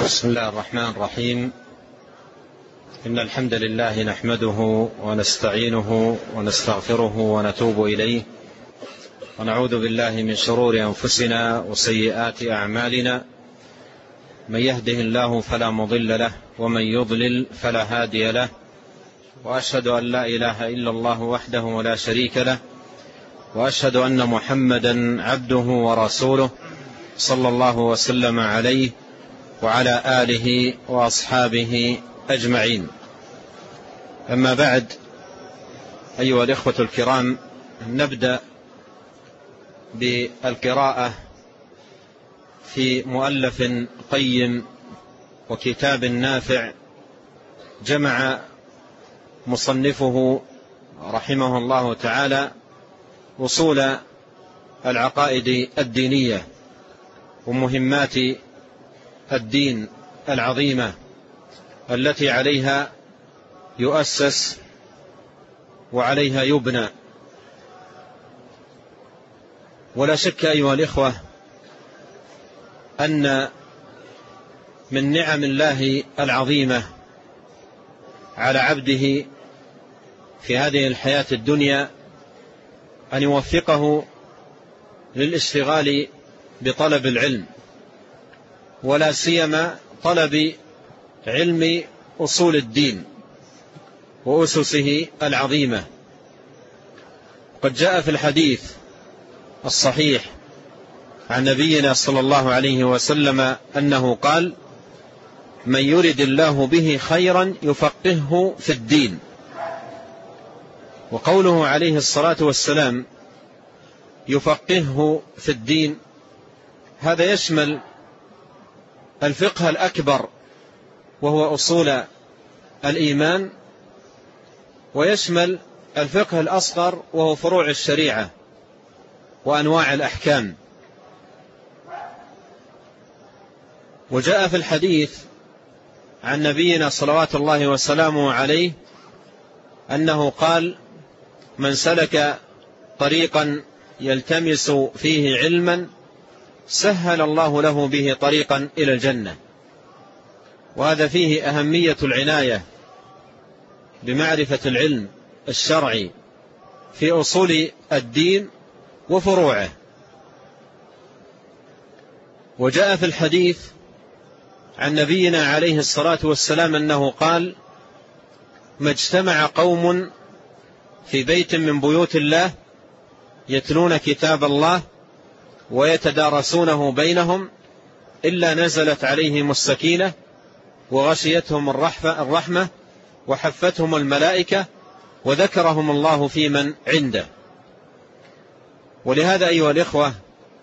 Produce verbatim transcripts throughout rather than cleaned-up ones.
بسم الله الرحمن الرحيم. إن الحمد لله نحمده ونستعينه ونستغفره ونتوب إليه، ونعوذ بالله من شرور أنفسنا وسيئات أعمالنا. من يهده الله فلا مضل له، ومن يضلل فلا هادي له، وأشهد أن لا إله إلا الله وحده ولا شريك له، وأشهد أن محمدا عبده ورسوله صلى الله وسلم عليه وعلى آله وأصحابه أجمعين. أما بعد، أيها الإخوة الكرام، نبدأ بالقراءة في مؤلف قيم وكتاب نافع جمع مصنفه رحمه الله تعالى أصول العقائد الدينية ومهمات الدين العظيمة التي عليها يؤسس وعليها يبنى. ولا شك أيها الإخوة أن من نعم الله العظيمة على عبده في هذه الحياة الدنيا أن يوفقه للاشتغال بطلب العلم، ولا سيما طلب علم أصول الدين وأسسه العظيمة. قد جاء في الحديث الصحيح عن نبينا صلى الله عليه وسلم أنه قال: من يرد الله به خيرا يفقهه في الدين. وقوله عليه الصلاة والسلام يفقهه في الدين، هذا يشمل الفقه الأكبر وهو أصول الإيمان، ويشمل الفقه الأصغر وهو فروع الشريعة وأنواع الأحكام. وجاء في الحديث عن نبينا صلوات الله وسلامه عليه أنه قال: من سلك طريقا يلتمس فيه علما سهل الله له به طريقا إلى الجنة. وهذا فيه أهمية العناية بمعرفة العلم الشرعي في أصول الدين وفروعه. وجاء في الحديث عن نبينا عليه الصلاة والسلام أنه قال: ما اجتمع قوم في بيت من بيوت الله يتلون كتاب الله ويتدارسونه بينهم إلا نزلت عليهم السكينة وغشيتهم الرحمة وحفتهم الملائكة وذكرهم الله في من عنده. ولهذا أيها الإخوة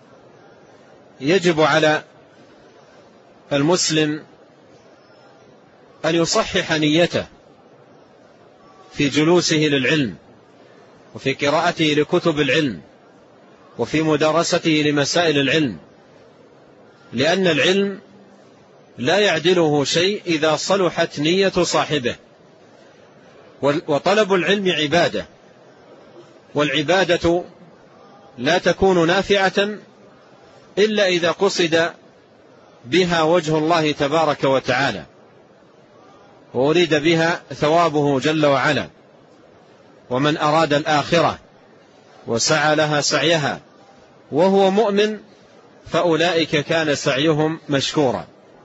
يجب على المسلم أن يصحح نيته في جلوسه للعلم وفي قراءته لكتب العلم وفي مدارسته لمسائل العلم، لأن العلم لا يعدله شيء إذا صلحت نية صاحبه. وطلب العلم عبادة، والعبادة لا تكون نافعة إلا إذا قصد بها وجه الله تبارك وتعالى وأريد بها ثوابه جل وعلا. ومن أراد الآخرة وسعى لها سعيها وهو مؤمن فأولئك كان سعيهم مشكورا.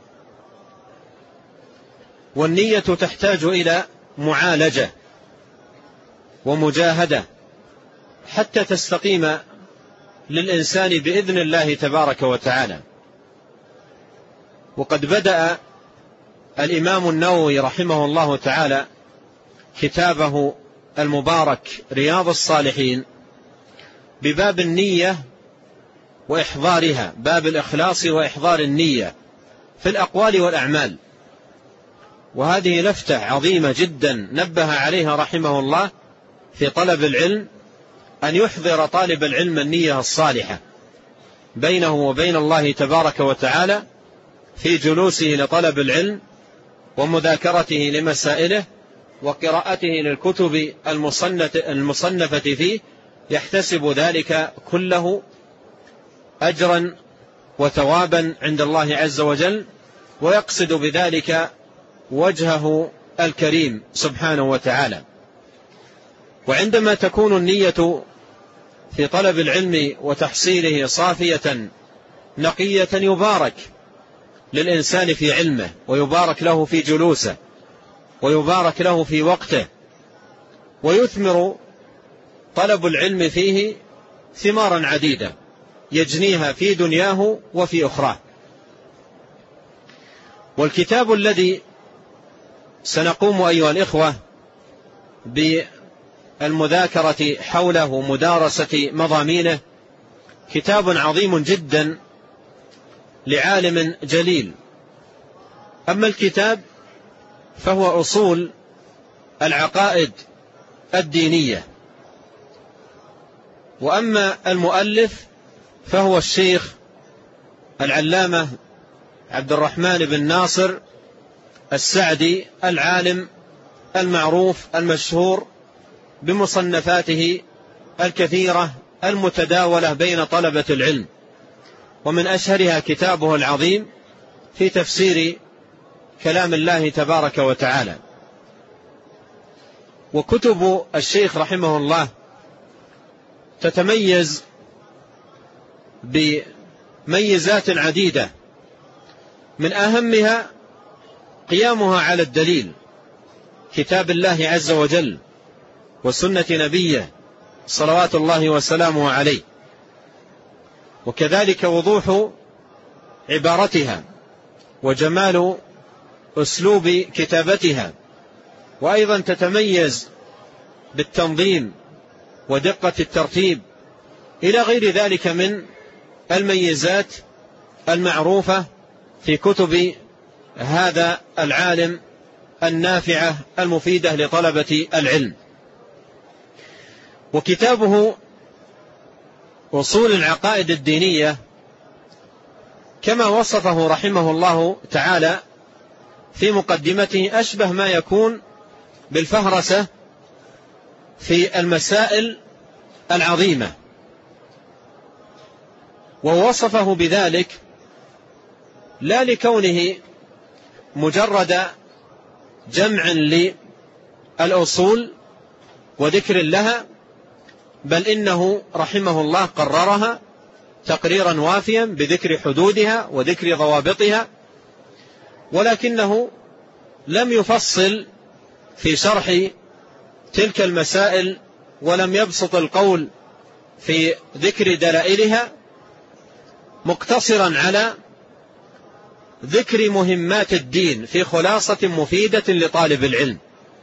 والنية تحتاج إلى معالجة ومجاهدة حتى تستقيم للإنسان بإذن الله تبارك وتعالى. وقد بدأ الإمام النووي رحمه الله تعالى كتابه المبارك رياض الصالحين بباب النية وإحضارها، باب الإخلاص وإحضار النية في الأقوال والأعمال. وهذه لفتة عظيمة جدا نبه عليها رحمه الله في طلب العلم، أن يحضر طالب العلم النية الصالحة بينه وبين الله تبارك وتعالى في جلوسه لطلب العلم ومذاكرته لمسائله وقراءته للكتب المصنفة فيه، يحتسب ذلك كله أجرا وثوابا عند الله عز وجل، ويقصد بذلك وجهه الكريم سبحانه وتعالى. وعندما تكون النية في طلب العلم وتحصيله صافية نقية يبارك للإنسان في علمه، ويبارك له في جلوسه، ويبارك له في وقته، ويثمر طلب العلم فيه ثمارا عديدة يجنيها في دنياه وفي أخراه. والكتاب الذي سنقوم أيها الإخوة بالمذاكرة حوله ومدارسة مضامينه كتاب عظيم جدا لعالم جليل. أما الكتاب فهو أصول العقائد الدينية، وأما المؤلف فهو الشيخ العلامة عبد الرحمن بن ناصر السعدي، العالم المعروف المشهور بمصنفاته الكثيرة المتداولة بين طلبة العلم، ومن أشهرها كتابه العظيم في تفسير كلام الله تبارك وتعالى. وكتب الشيخ رحمه الله تتميز بميزات عديدة، من أهمها قيامها على الدليل، كتاب الله عز وجل وسنة نبيه صلوات الله وسلامه عليه، وكذلك وضوح عبارتها وجمال أسلوب كتابتها، وأيضا تتميز بالتنظيم ودقة الترتيب إلى غير ذلك من الميزات المعروفة في كتب هذا العالم النافعة المفيدة لطلبة العلم. وكتابه أصول العقائد الدينية كما وصفه رحمه الله تعالى في مقدمته أشبه ما يكون بالفهرسة في المسائل العظيمة، ووصفه بذلك لا لكونه مجرد جمع للأصول وذكر لها، بل إنه رحمه الله قررها تقريرا وافيا بذكر حدودها وذكر ضوابطها، ولكنه لم يفصل في شرح تلك المسائل ولم يبسط القول في ذكر دلائلها، مقتصرا على ذكر مهمات الدين في خلاصة مفيدة لطالب العلم.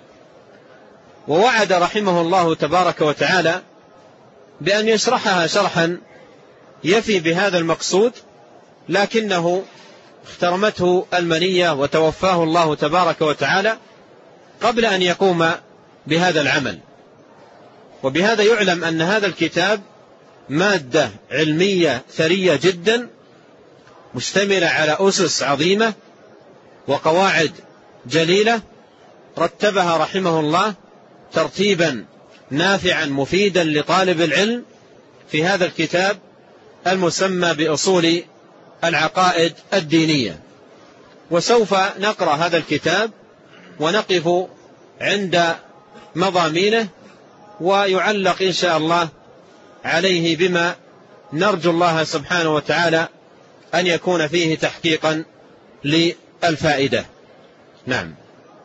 ووعد رحمه الله تبارك وتعالى بأن يشرحها شرحا يفي بهذا المقصود، لكنه اخترمته المنية وتوفاه الله تبارك وتعالى قبل أن يقوم بهذا العمل. وبهذا يعلم أن هذا الكتاب مادة علمية ثرية جدا، مشتملة على أسس عظيمة وقواعد جليلة رتبها رحمه الله ترتيبا نافعا مفيدا لطالب العلم في هذا الكتاب المسمى بأصول العقائد الدينية. وسوف نقرأ هذا الكتاب ونقف عند مضامينه، ويعلق إن شاء الله عليه بما نرجو الله سبحانه وتعالى أن يكون فيه تحقيقا للفائدة. نعم.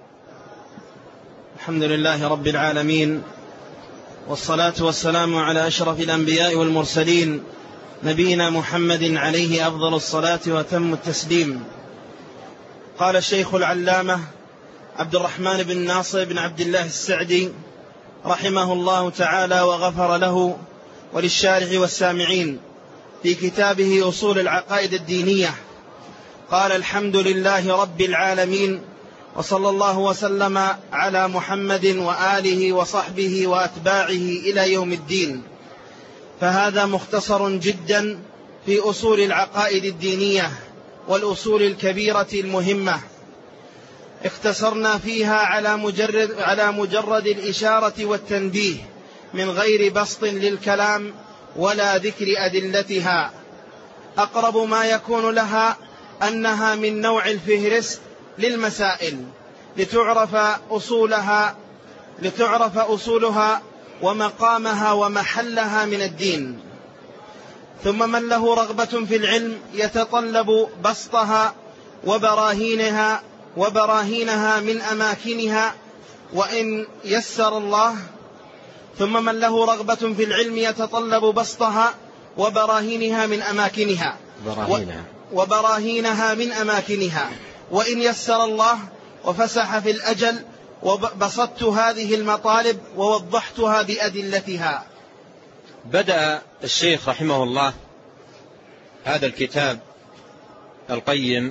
الحمد لله رب العالمين، والصلاة والسلام على أشرف الأنبياء والمرسلين، نبينا محمد عليه أفضل الصلاة وتم التسليم. قال الشيخ العلامة عبد الرحمن بن ناصر بن عبد الله السعدي رحمه الله تعالى وغفر له وللشارح والسامعين في كتابه أصول العقائد الدينية، قال: الحمد لله رب العالمين، وصلى الله وسلم على محمد وآله وصحبه وأتباعه إلى يوم الدين. فهذا مختصر جدا في أصول العقائد الدينية والأصول الكبيرة المهمة، اختصرنا فيها على مجرد, على مجرد الإشارة والتنبيه من غير بسط للكلام ولا ذكر أدلتها. أقرب ما يكون لها أنها من نوع الفهرست للمسائل لتعرف أصولها لتعرف أصولها ومقامها ومحلها من الدين. ثم من له رغبة في العلم يتطلب بسطها وبراهينها وبراهينها من أماكنها وإن يسر الله ثم من له رغبة في العلم يتطلب بسطها وبراهينها من أماكنها براهينها وبراهينها من أماكنها وإن يسر الله وفسح في الأجل وبسطت هذه المطالب ووضحتها بأدلتها. بدأ الشيخ رحمه الله هذا الكتاب القيم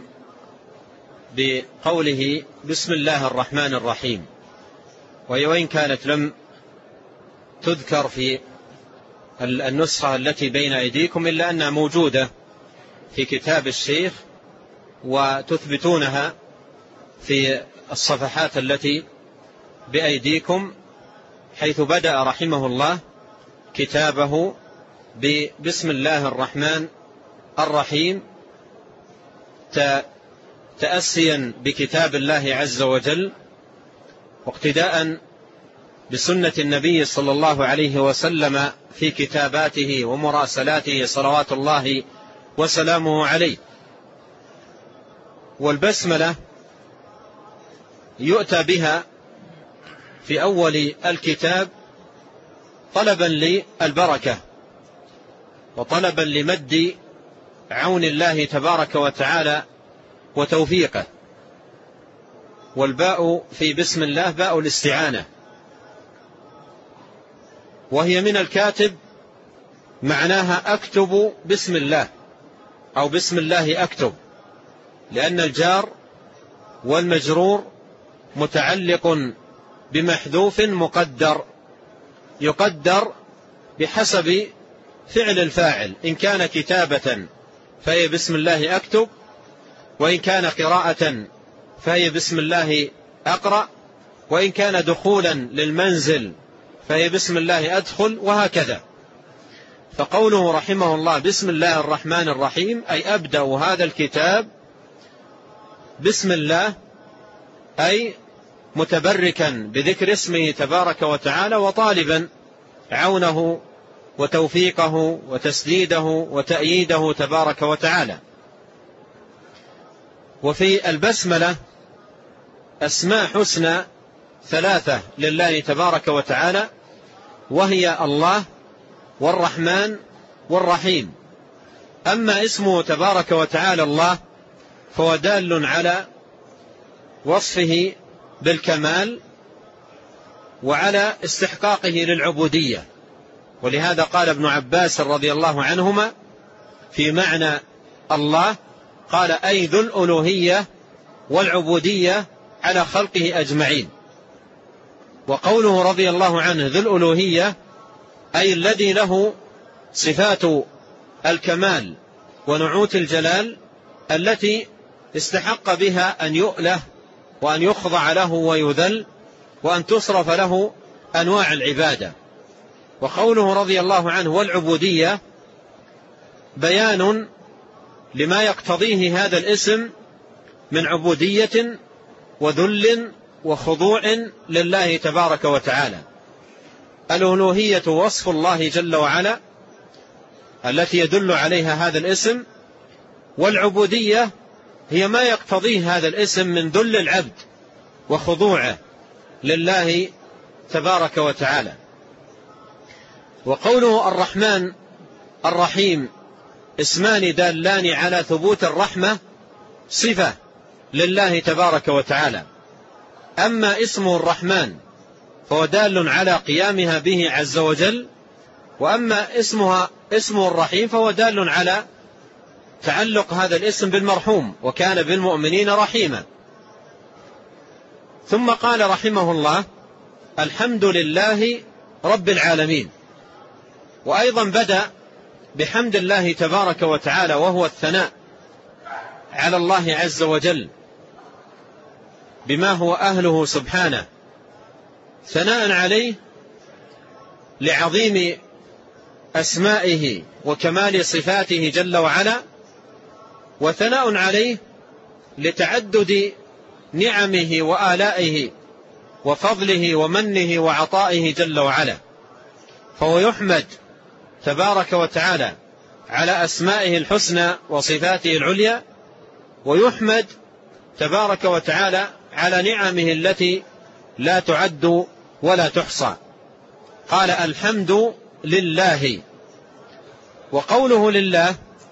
بقوله بسم الله الرحمن الرحيم، وهي وإن كانت لم تذكر في النسخة التي بين أيديكم إلا أنها موجودة في كتاب الشيخ وتثبتونها في الصفحات التي بأيديكم، حيث بدأ رحمه الله كتابه بسم الله الرحمن الرحيم تأسيا بكتاب الله عز وجل واقتداء بسنة النبي صلى الله عليه وسلم في كتاباته ومراسلاته صلوات الله وسلامه عليه. والبسملة يؤتى بها في أول الكتاب طلبا للبركة وطلبا لمد عون الله تبارك وتعالى وتوفيقه. والباء في بسم الله باء الاستعانة، وهي من الكاتب معناها أكتب بسم الله أو بسم الله أكتب، لأن الجار والمجرور متعلق بمحذوف مقدر يقدر بحسب فعل الفاعل، إن كان كتابة فهي بسم الله أكتب، وإن كان قراءة فهي بسم الله أقرأ، وإن كان دخولا للمنزل فهي بسم الله أدخل، وهكذا. فقوله رحمه الله بسم الله الرحمن الرحيم أي أبدأ هذا الكتاب بسم الله، أي متبركا بذكر اسمه تبارك وتعالى وطالبا عونه وتوفيقه وتسديده وتأييده تبارك وتعالى. وفي البسملة أسماء حسنى ثلاثة لله تبارك وتعالى، وهي الله والرحمن والرحيم. أما اسمه تبارك وتعالى الله فهو دال على وصفه بالكمال وعلى استحقاقه للعبودية، ولهذا قال ابن عباس رضي الله عنهما في معنى الله قال أي ذو الألوهية والعبودية على خلقه أجمعين. وقوله رضي الله عنه ذو الألوهية أي الذي له صفات الكمال ونعوت الجلال التي استحق بها أن يؤله وأن يخضع له ويذل وأن تصرف له أنواع العبادة. وقوله رضي الله عنه والعبودية بيان لما يقتضيه هذا الاسم من عبودية وذل وخضوع لله تبارك وتعالى. الألوهية وصف الله جل وعلا التي يدل عليها هذا الاسم، والعبودية هي ما يقتضيه هذا الاسم من ذل العبد وخضوعه لله تبارك وتعالى. وقوله الرحمن الرحيم اسمان دالان على ثبوت الرحمة صفة لله تبارك وتعالى. أما اسمه الرحمن فهو دال على قيامها به عز وجل، وأما اسمها اسمه الرحيم فهو دال على تعلق هذا الاسم بالمرحوم، وكان بالمؤمنين رحيما. ثم قال رحمه الله الحمد لله رب العالمين. وأيضا بدأ بحمد الله تبارك وتعالى، وهو الثناء على الله عز وجل بما هو أهله سبحانه، ثناء عليه لعظيم أسمائه وكمال صفاته جل وعلا، وثناء عليه لتعدد نعمه وآلائه وفضله ومنه وعطائه جل وعلا. فهو يحمد تبارك وتعالى على أسمائه الحسنى وصفاته العليا، ويحمد تبارك وتعالى على نعمه التي لا تعد ولا تحصى. قال الحمد لله. وقوله لله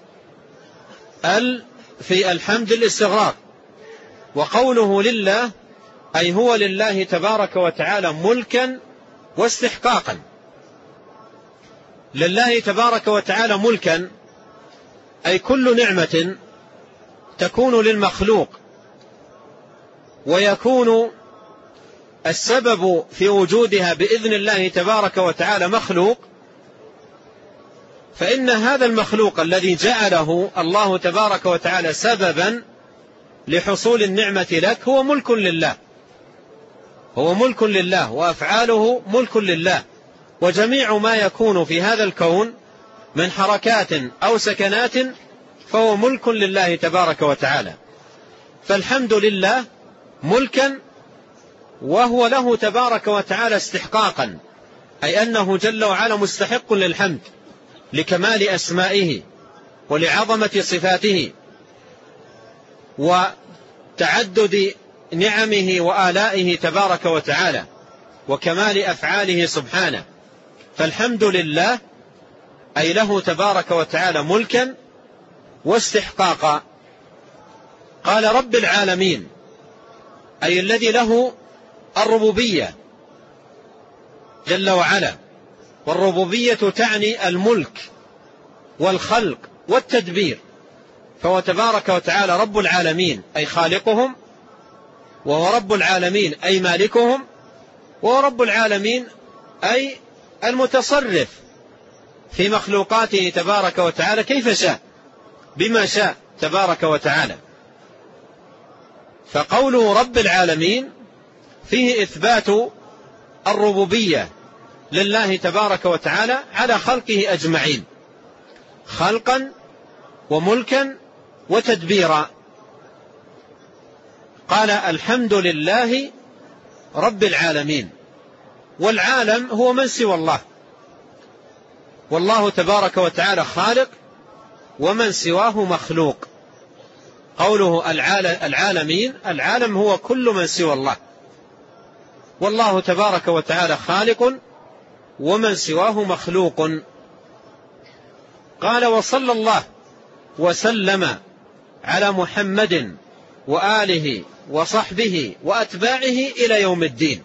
ال في الحمد الاستغراق، وقوله لله أي هو لله تبارك وتعالى ملكا واستحقاقا. لله تبارك وتعالى ملكا أي كل نعمة تكون للمخلوق ويكون السبب في وجودها بإذن الله تبارك وتعالى مخلوق، فإن هذا المخلوق الذي جعله الله تبارك وتعالى سببا لحصول النعمة لك هو ملك لله، هو ملك لله، وأفعاله ملك لله. وجميع ما يكون في هذا الكون من حركات أو سكنات فهو ملك لله تبارك وتعالى. فالحمد لله ملكا، وهو له تبارك وتعالى استحقاقا، أي أنه جل وعلا مستحق للحمد لكمال أسمائه ولعظمة صفاته وتعدد نعمه وآلائه تبارك وتعالى وكمال أفعاله سبحانه. فالحمد لله أي له تبارك وتعالى ملكا واستحقاقا. قال رب العالمين أي الذي له الربوبية جل وعلا، والربوبية تعني الملك والخلق والتدبير، فهو تبارك وتعالى رب العالمين أي خالقهم، وهو رب العالمين أي مالكهم، وهو رب العالمين أي المتصرف في مخلوقاته تبارك وتعالى كيف شاء بما شاء تبارك وتعالى. فقوله رب العالمين فيه إثبات الربوبية لله تبارك وتعالى على خلقه أجمعين، خلقا وملكا وتدبيرا. قال الحمد لله رب العالمين. والعالم هو من سوى الله، والله تبارك وتعالى خالق ومن سواه مخلوق. قوله العالمين، العالم هو كل من سوى الله، والله تبارك وتعالى خالق ومن سواه مخلوق. قال وصلى الله وسلم على محمد وآله وصحبه وأتباعه إلى يوم الدين.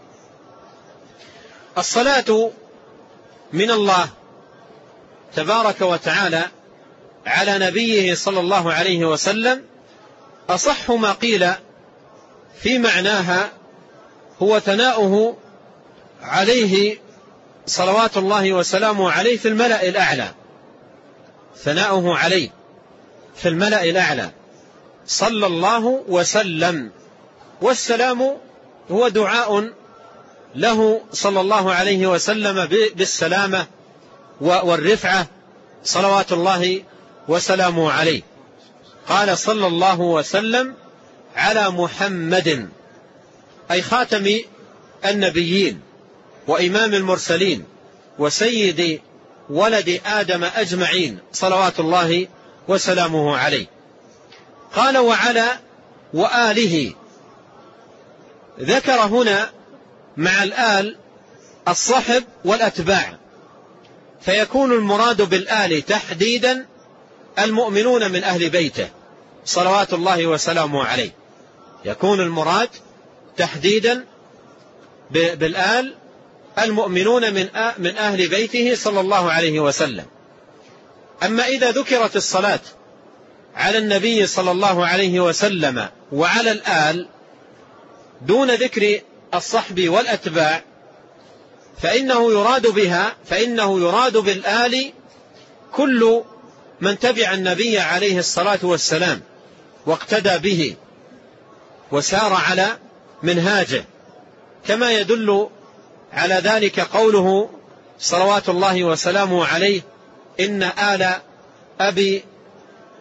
الصلاة من الله تبارك وتعالى على نبيه صلى الله عليه وسلم أصح ما قيل في معناها هو ثناؤه عليه صلوات الله وسلامه عليه في الملأ الأعلى، ثناؤه عليه في الملأ الأعلى صلى الله وسلم. والسلام هو دعاء له صلى الله عليه وسلم بالسلامة والرفعة صلوات الله وسلامه عليه. قال صلى الله وسلم على محمد أي خاتم النبيين وإمام المرسلين وسيد ولد آدم أجمعين صلوات الله وسلامه عليه. قال وعلى وآله، ذكر هنا مع الآل الصحب والأتباع، فيكون المراد بالآل تحديدا المؤمنون من أهل بيته صلوات الله وسلامه عليه، يكون المراد تحديدا بالآل المؤمنون من من أهل بيته صلى الله عليه وسلم. أما إذا ذكرت الصلاة على النبي صلى الله عليه وسلم وعلى الآل دون ذكر الصحب والأتباع فإنه يراد بها فإنه يراد بالآل كل من تبع النبي عليه الصلاة والسلام واقتدى به وسار على منهاجه، كما يدل على ذلك قوله صلوات الله وسلامه عليه إن آل أبي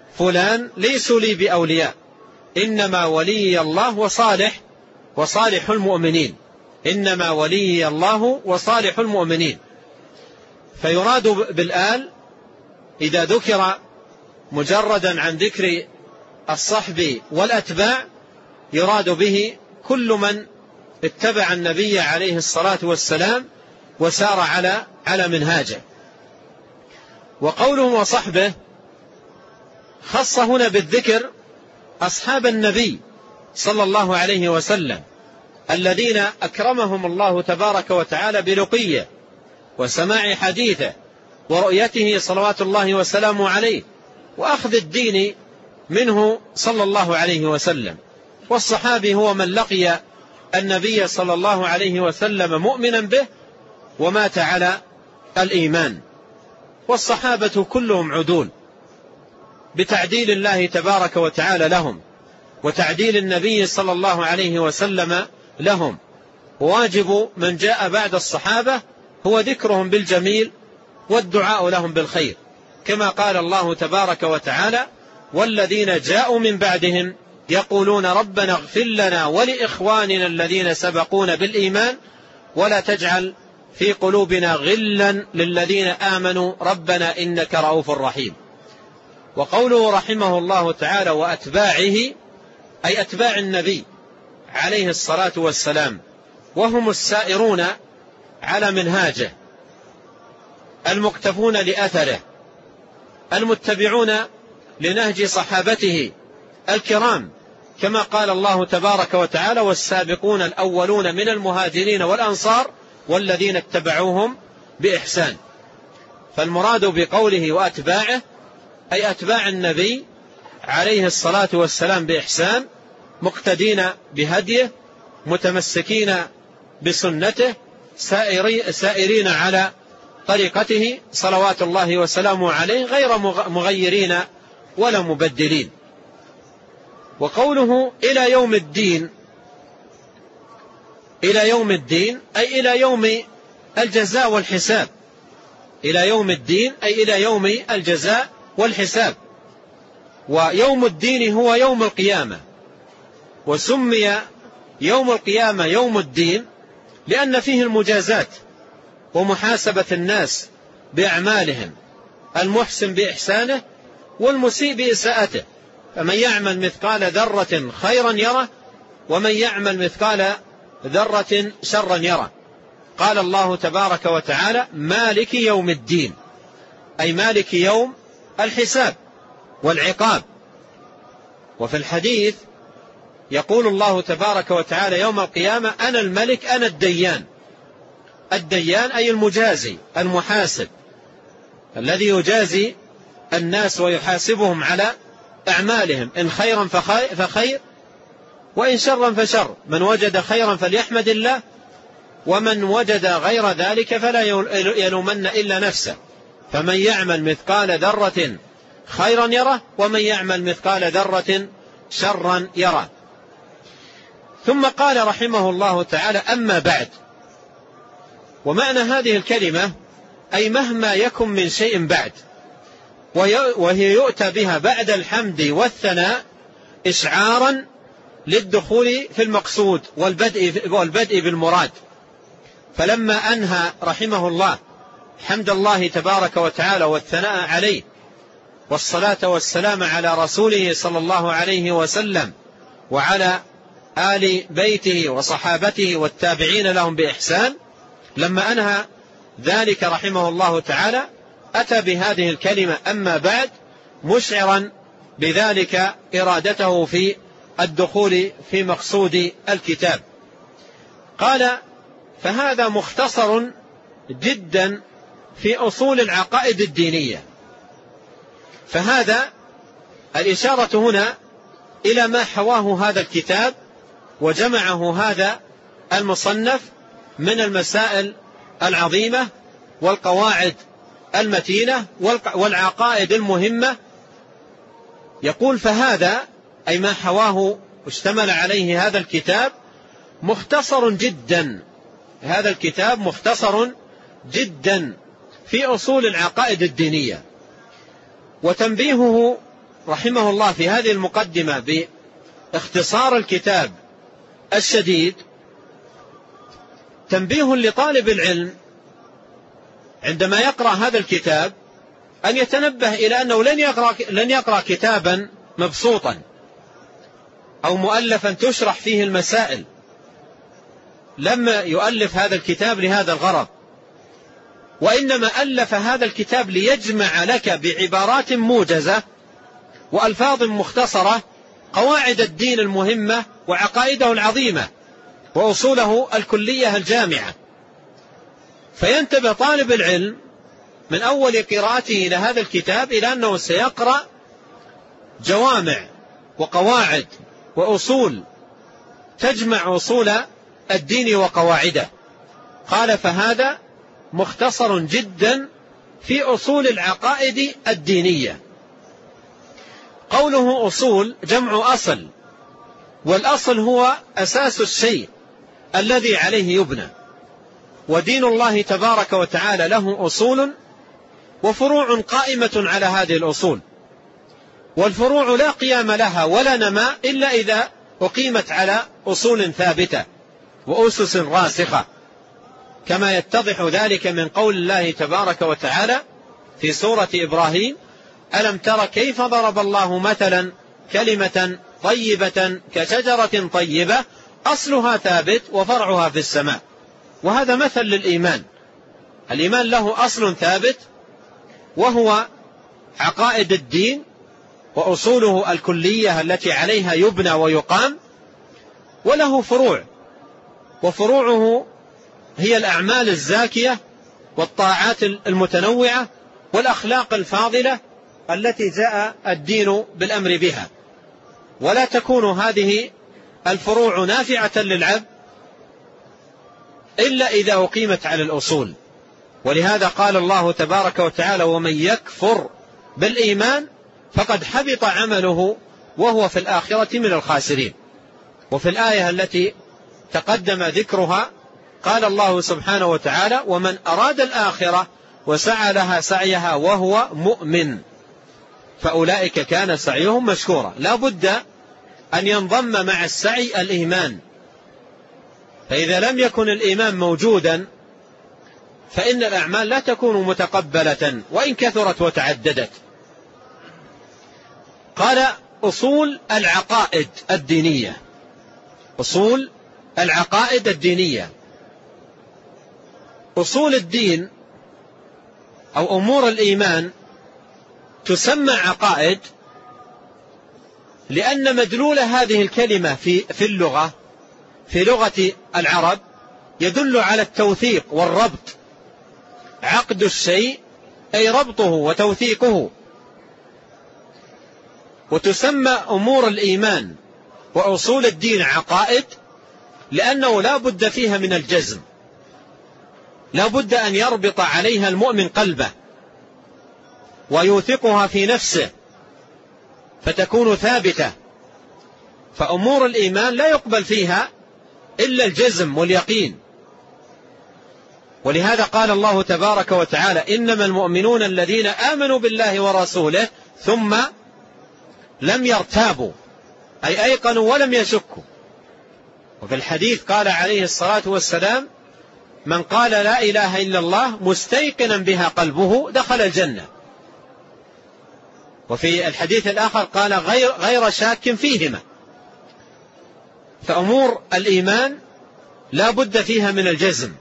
فلان ليسوا لي بأولياء، إنما ولي الله وصالح وصالح المؤمنين، إنما ولي الله وصالح المؤمنين. فيراد بالآل إذا ذكر مجردا عن ذكر الصحب والأتباع يراد به كل من اتبع النبي عليه الصلاة والسلام وسار على على منهاجه. وقوله وصحبه خص هنا بالذكر أصحاب النبي صلى الله عليه وسلم الذين أكرمهم الله تبارك وتعالى بلقيه وسماع حديثه ورؤيته صلوات الله وسلامه عليه وأخذ الدين منه صلى الله عليه وسلم. والصحابي هو من لقي النبي صلى الله عليه وسلم مؤمنا به ومات على الإيمان. والصحابة كلهم عدول بتعديل الله تبارك وتعالى لهم وتعديل النبي صلى الله عليه وسلم لهم. واجب من جاء بعد الصحابة هو ذكرهم بالجميل والدعاء لهم بالخير، كما قال الله تبارك وتعالى والذين جاءوا من بعدهم يقولون ربنا اغفر لنا ولإخواننا الذين سبقونا بالإيمان ولا تجعل في قلوبنا غلا للذين آمنوا ربنا إنك رؤوف رحيم. وقوله رحمه الله تعالى وأتباعه أي أتباع النبي عليه الصلاة والسلام، وهم السائرون على منهاجه المقتفون لأثره المتبعون لنهج صحابته الكرام، كما قال الله تبارك وتعالى والسابقون الأولون من المهاجرين والأنصار والذين اتبعوهم بإحسان. فالمراد بقوله وأتباعه أي أتباع النبي عليه الصلاة والسلام بإحسان، مقتدين بهديه متمسكين بسنته سائرين على طريقته صلوات الله وسلامه عليه غير مغيرين ولا مبدلين. وقوله إلى يوم الدين، إلى يوم الدين أي إلى يوم الجزاء والحساب، إلى يوم الدين أي إلى يوم الجزاء والحساب. ويوم الدين هو يوم القيامة، وسمي يوم القيامة يوم الدين لأن فيه المجازات ومحاسبة الناس بأعمالهم، المحسن بإحسانه والمسيء بإساءته، فمن يعمل مثقال ذرة خيرا يره ومن يعمل مثقال ذرة شرا يره. قال الله تبارك وتعالى مالك يوم الدين أي مالك يوم الحساب والعقاب. وفي الحديث يقول الله تبارك وتعالى يوم القيامة أنا الملك أنا الديان. الديان أي المجازي المحاسب الذي يجازي الناس ويحاسبهم على أعمالهم، إن خيرا فخير وإن شرا فشر، من وجد خيرا فليحمد الله ومن وجد غير ذلك فلا يلومن إلا نفسه. فمن يعمل مثقال ذرة خيرا يره ومن يعمل مثقال ذرة شرا يره. ثم قال رحمه الله تعالى أما بعد. ومعنى هذه الكلمة أي مهما يكن من شيء بعد، وهي يؤتى بها بعد الحمد والثناء إشعارا للدخول في المقصود والبدء, والبدء بالمراد. فلما أنهى رحمه الله حمد الله تبارك وتعالى والثناء عليه والصلاة والسلام على رسوله صلى الله عليه وسلم وعلى آل بيته وصحابته والتابعين لهم بإحسان، لما أنهى ذلك رحمه الله تعالى أتى بهذه الكلمة أما بعد مشعرا بذلك إرادته في الدخول في مقصود الكتاب. قال فهذا مختصر جدا في أصول العقائد الدينية. فهذا الإشارة هنا إلى ما حواه هذا الكتاب وجمعه هذا المصنف من المسائل العظيمة والقواعد المتينة والعقائد المهمة. يقول فهذا أي ما حواه واشتمل عليه هذا الكتاب مختصر جدا، هذا الكتاب مختصر جدا في أصول العقائد الدينية. وتنبيهه رحمه الله في هذه المقدمة باختصار الكتاب الشديد تنبيه لطالب العلم عندما يقرأ هذا الكتاب أن يتنبه إلى أنه لن يقرأ, لن يقرأ كتابا مبسوطا أو مؤلفا تشرح فيه المسائل. لم يؤلف هذا الكتاب لهذا الغرض، وإنما ألف هذا الكتاب ليجمع لك بعبارات موجزة وألفاظ مختصرة قواعد الدين المهمة وعقائده العظيمة وأصوله الكلية الجامعة. فينتبه طالب العلم من أول قراءته إلى هذا الكتاب إلى أنه سيقرأ جوامع وقواعد وأصول تجمع أصول الدين وقواعده. قال فهذا مختصر جدا في أصول العقائد الدينية. قوله أصول جمع أصل، والأصل هو أساس الشيء الذي عليه يبنى، ودين الله تبارك وتعالى له أصول وفروع قائمة على هذه الأصول، والفروع لا قيام لها ولا نماء إلا إذا أقيمت على أصول ثابتة وأسس راسخة، كما يتضح ذلك من قول الله تبارك وتعالى في سورة إبراهيم: ألم تر كيف ضرب الله مثلا كلمة طيبة كشجرة طيبة أصلها ثابت وفرعها في السماء. وهذا مثل للإيمان. الإيمان له أصل ثابت وهو عقائد الدين وأصوله الكلية التي عليها يبنى ويقام، وله فروع، وفروعه هي الأعمال الزاكية والطاعات المتنوعة والأخلاق الفاضلة التي جاء الدين بالأمر بها. ولا تكون هذه الفروع نافعة للعبد إلا إذا أقيمت على الأصول. ولهذا قال الله تبارك وتعالى: ومن يكفر بالإيمان فقد حبط عمله وهو في الآخرة من الخاسرين. وفي الآية التي تقدم ذكرها قال الله سبحانه وتعالى: ومن أراد الآخرة وسعى لها سعيها وهو مؤمن فأولئك كان سعيهم مشكورا. لا بد أن ينضم مع السعي الإيمان، فإذا لم يكن الإيمان موجودا فإن الأعمال لا تكون متقبلة وإن كثرت وتعددت. قال: أصول العقائد الدينية. أصول العقائد الدينية، أصول الدين أو أمور الإيمان تسمى عقائد لأن مدلول هذه الكلمة في في اللغة في لغة العرب يدل على التوثيق والربط. عقد الشيء أي ربطه وتوثيقه. وتسمى أمور الإيمان وأصول الدين عقائد لأنه لا بد فيها من الجزم، لا بد أن يربط عليها المؤمن قلبه ويوثقها في نفسه فتكون ثابتة. فأمور الإيمان لا يقبل فيها إلا الجزم واليقين. ولهذا قال الله تبارك وتعالى: إنما المؤمنون الذين آمنوا بالله ورسوله ثم لم يرتابوا، أي أيقنوا ولم يشكوا. وفي الحديث قال عليه الصلاة والسلام: من قال لا إله إلا الله مستيقنا بها قلبه دخل الجنة. وفي الحديث الآخر قال: غير, غير شاك فيهما. فأمور الإيمان لا بد فيها من الجزم،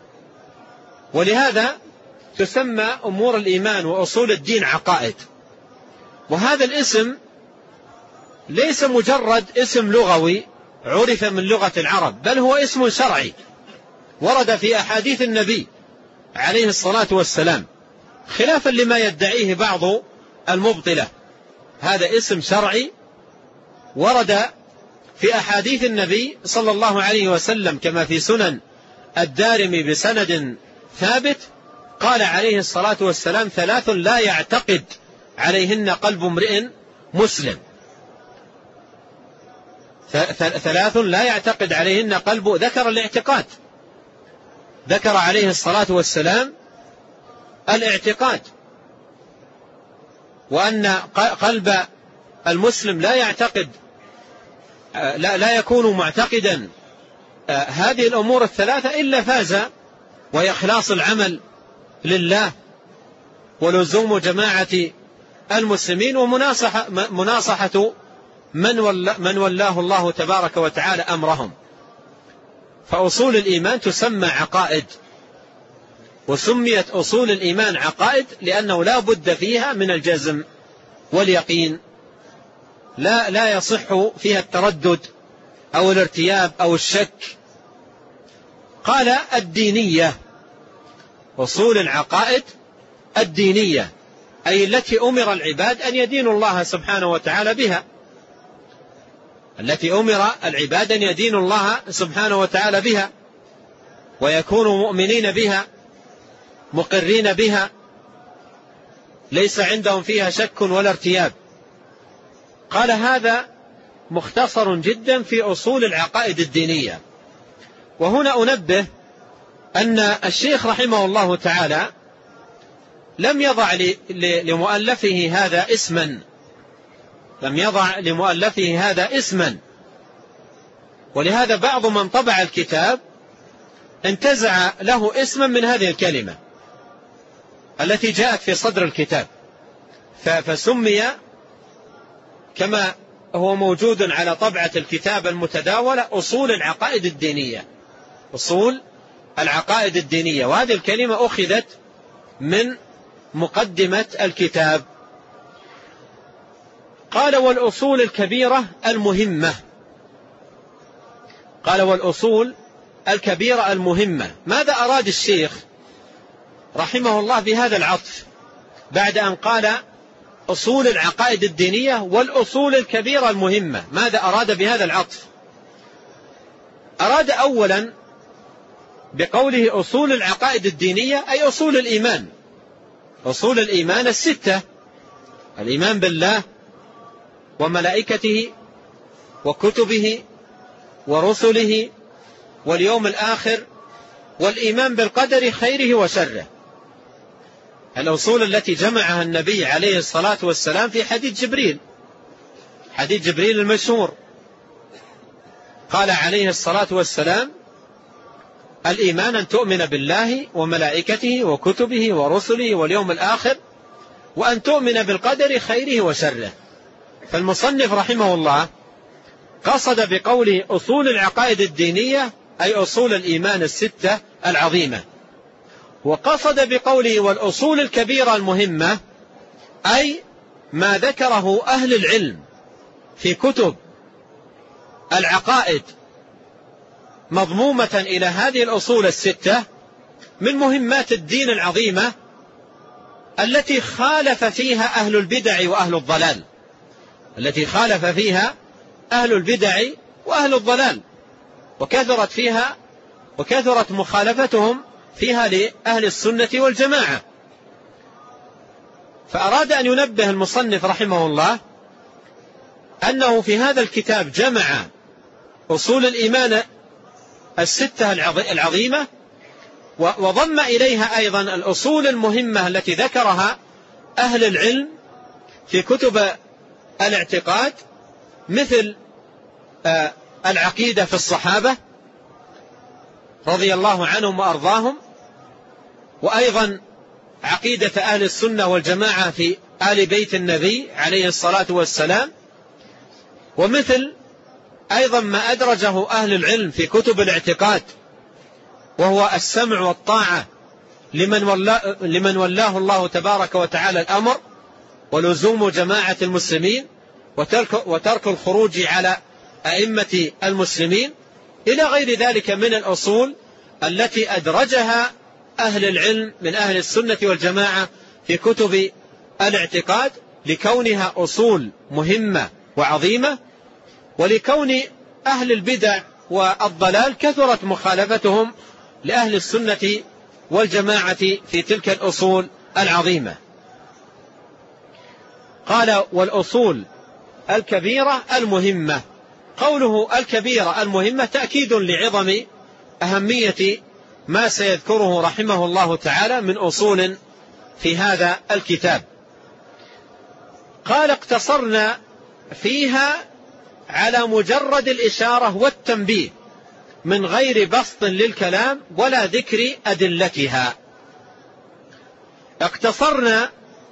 ولهذا تسمى أمور الإيمان وأصول الدين عقائد. وهذا الاسم ليس مجرد اسم لغوي عرف من لغة العرب، بل هو اسم شرعي ورد في أحاديث النبي عليه الصلاة والسلام، خلافا لما يدعيه بعض المبطلة. هذا اسم شرعي ورد في أحاديث النبي صلى الله عليه وسلم كما في سنن الدارمي بسند ثابت. قال عليه الصلاة والسلام: ثلاث لا يعتقد عليهن قلب امرئ مسلم. ثلاث لا يعتقد عليهن قلب، ذكر الاعتقاد، ذكر عليه الصلاة والسلام الاعتقاد، وأن قلب المسلم لا يعتقد لا, لا يكون معتقدا هذه الأمور الثلاثة إلا فاز، وهي إخلاص العمل لله، ولزوم جماعة المسلمين، ومناصحة مناصحة من, من ولاه الله تبارك وتعالى أمرهم. فأصول الإيمان تسمى عقائد، وسميت أصول الإيمان عقائد لأنه لا بد فيها من الجزم واليقين، لا, لا يصح فيها التردد أو الارتياب أو الشك. قال الدينية، أصول العقائد الدينية أي التي أمر العباد أن يدينوا الله سبحانه وتعالى بها، التي أمر العباد أن يدينوا الله سبحانه وتعالى بها، ويكونوا مؤمنين بها مقرين بها، ليس عندهم فيها شك ولا ارتياب. قال هذا مختصر جدا في أصول العقائد الدينية. وهنا أنبه أن الشيخ رحمه الله تعالى لم يضع لمؤلفه هذا اسما، لم يضع لمؤلفه هذا اسما، ولهذا بعض من طبع الكتاب انتزع له اسما من هذه الكلمة التي جاءت في صدر الكتاب، فسمي كما هو موجود على طبعة الكتاب المتداولة أصول العقائد الدينية، أصول العقائد الدينية. وهذه الكلمة أخذت من مقدمة الكتاب. قال والأصول الكبيرة المهمة، قال والأصول الكبيرة المهمة. ماذا أراد الشيخ رحمه الله بهذا العطف بعد أن قال أصول العقائد الدينية والأصول الكبيرة المهمة؟ ماذا أراد بهذا العطف؟ أراد أولا بقوله أصول العقائد الدينية أي أصول الإيمان، أصول الإيمان الستة: الإيمان بالله وملائكته وكتبه ورسله واليوم الآخر والإيمان بالقدر خيره وشره. الأصول التي جمعها النبي عليه الصلاة والسلام في حديث جبريل، حديث جبريل المشهور، قال عليه الصلاة والسلام: الإيمان أن تؤمن بالله وملائكته وكتبه ورسله واليوم الآخر وأن تؤمن بالقدر خيره وشره. فالمصنف رحمه الله قصد بقوله أصول العقائد الدينية أي أصول الإيمان الستة العظيمة، وقصد بقوله والأصول الكبيرة المهمة أي ما ذكره أهل العلم في كتب العقائد مضمومة إلى هذه الأصول الستة من مهمات الدين العظيمة التي خالف فيها أهل البدع وأهل الضلال، التي خالف فيها أهل البدع وأهل الضلال، وكثرت فيها وكثرت مخالفتهم فيها لأهل السنة والجماعة. فأراد أن ينبه المصنف رحمه الله أنه في هذا الكتاب جمع أصول الإيمان الستة العظيمة، وضم إليها أيضا الأصول المهمة التي ذكرها أهل العلم في كتب الاعتقاد، مثل العقيدة في الصحابة رضي الله عنهم وأرضاهم، وأيضا عقيدة أهل السنة والجماعة في آل بيت النبي عليه الصلاة والسلام، ومثل أيضا ما أدرجه أهل العلم في كتب الاعتقاد وهو السمع والطاعة لمن ولاه, لمن ولاه الله تبارك وتعالى الأمر، ولزوم جماعة المسلمين، وترك, وترك الخروج على أئمة المسلمين، إلى غير ذلك من الأصول التي أدرجها أهل العلم من أهل السنة والجماعة في كتب الاعتقاد، لكونها أصول مهمة وعظيمة، ولكون أهل البدع والضلال كثرت مخالفتهم لأهل السنة والجماعة في تلك الأصول العظيمة. قال والأصول الكبيرة المهمة. قوله الكبيرة المهمة تأكيد لعظم أهمية ما سيذكره رحمه الله تعالى من أصول في هذا الكتاب. قال اقتصرنا فيها على مجرد الإشارة والتنبيه من غير بسط للكلام ولا ذكر أدلتها. اقتصرنا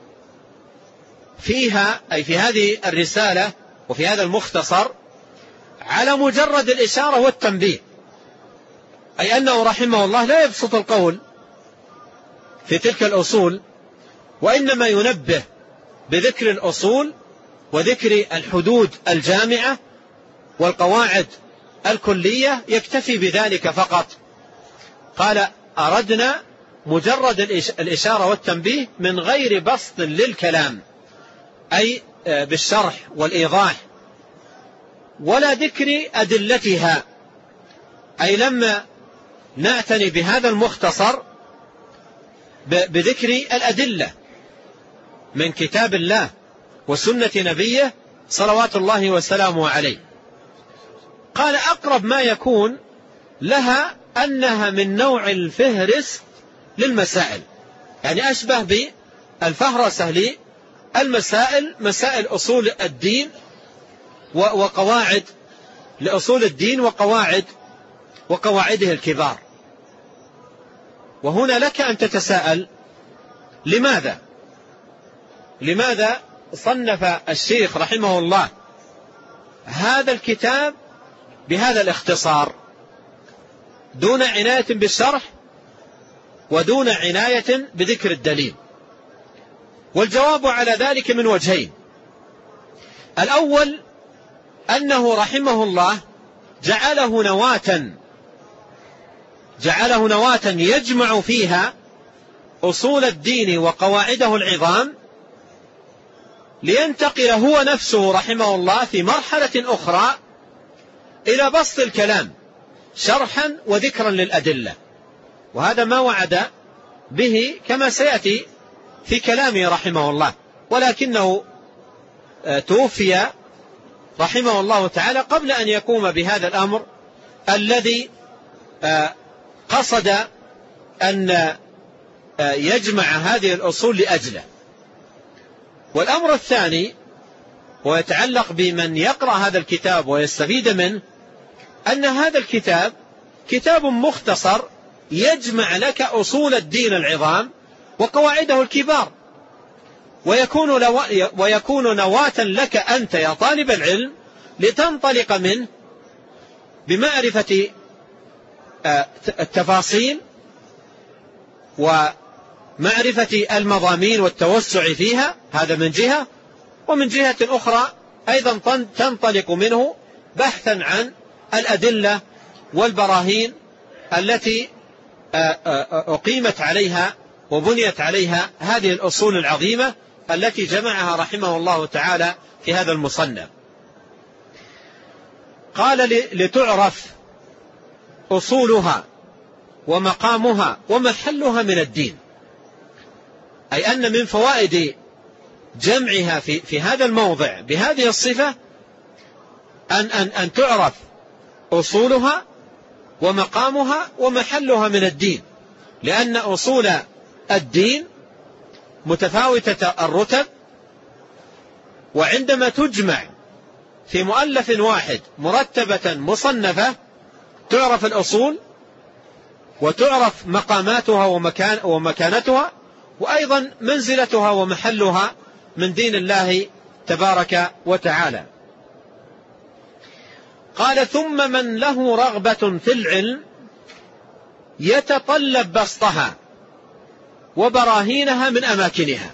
فيها أي في هذه الرسالة وفي هذا المختصر على مجرد الإشارة والتنبيه، أي أنه رحمه الله لا يبسط القول في تلك الأصول، وإنما ينبه بذكر الأصول وذكر الحدود الجامعة والقواعد الكلية، يكتفي بذلك فقط. قال أردنا مجرد الإشارة والتنبيه من غير بسط للكلام، أي بالشرح والإيضاح، ولا ذكر أدلتها، أي لما نعتني بهذا المختصر بذكر الأدلة من كتاب الله وسنة نبيه صلوات الله وسلامه عليه. قال أقرب ما يكون لها أنها من نوع الفهرس للمسائل، يعني أشبه بالفهرسة للمسائل، مسائل أصول الدين وقواعد لأصول الدين وقواعد وقواعده الكبار. وهنا لك أن تتساءل لماذا لماذا صنف الشيخ رحمه الله هذا الكتاب بهذا الاختصار دون عناية بالشرح ودون عناية بذكر الدليل؟ والجواب على ذلك من وجهين. الأول أنه رحمه الله جعله نواة جعله نواة يجمع فيها أصول الدين وقواعده العظام، لينتقل هو نفسه رحمه الله في مرحلة أخرى إلى بسط الكلام شرحا وذكرا للأدلة، وهذا ما وعد به كما سيأتي في كلامه رحمه الله. ولكنه توفي رحمه الله تعالى قبل أن يقوم بهذا الأمر الذي قصد أن يجمع هذه الأصول لأجله. والأمر الثاني ويتعلق بمن يقرأ هذا الكتاب ويستفيد منه، أن هذا الكتاب كتاب مختصر يجمع لك أصول الدين العظام وقواعده الكبار، ويكون, ويكون نواة لك أنت يا طالب العلم لتنطلق منه بمعرفة التفاصيل ومعرفة المضامين والتوسع فيها، هذا من جهة، ومن جهة أخرى أيضا تنطلق منه بحثا عن الأدلة والبراهين التي أقيمت عليها وبنيت عليها هذه الأصول العظيمة التي جمعها رحمه الله تعالى في هذا المصنف. قال لتعرف أصولها ومقامها ومحلها من الدين، أي أن من فوائد جمعها في, في هذا الموضع بهذه الصفة أن, أن, أن تعرف أصولها ومقامها ومحلها من الدين، لأن أصول الدين متفاوتة الرتب، وعندما تجمع في مؤلف واحد مرتبة مصنفة تعرف الأصول وتعرف مقاماتها ومكان ومكانتها، وأيضا منزلتها ومحلها من دين الله تبارك وتعالى. قال ثم من له رغبة في العلم يتطلب بسطها وبراهينها من أماكنها.